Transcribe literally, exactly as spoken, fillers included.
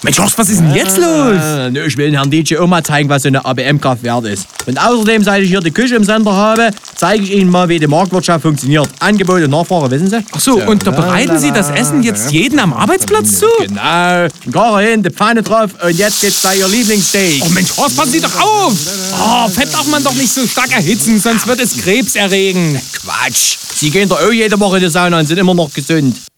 Mensch, Horst, was ist denn jetzt los? Äh, ich will den Herrn D J auch mal zeigen, was so eine A B M-Kraft wert ist. Und außerdem, seit ich hier die Küche im Sender habe, zeige ich Ihnen mal, wie die Marktwirtschaft funktioniert. Angebot und Nachfrage, wissen Sie? Ach so, und da bereiten Sie das Essen jetzt jeden am Arbeitsplatz zu? Genau. Gerade hin, die Pfanne drauf und jetzt gibt's da Ihr Lieblingssteak. Oh Mensch, Horst, passen Sie doch auf! Oh, Fett darf man doch nicht so stark erhitzen, sonst wird es Krebs erregen. Quatsch. Sie gehen doch auch jede Woche in die Sauna und sind immer noch gesund.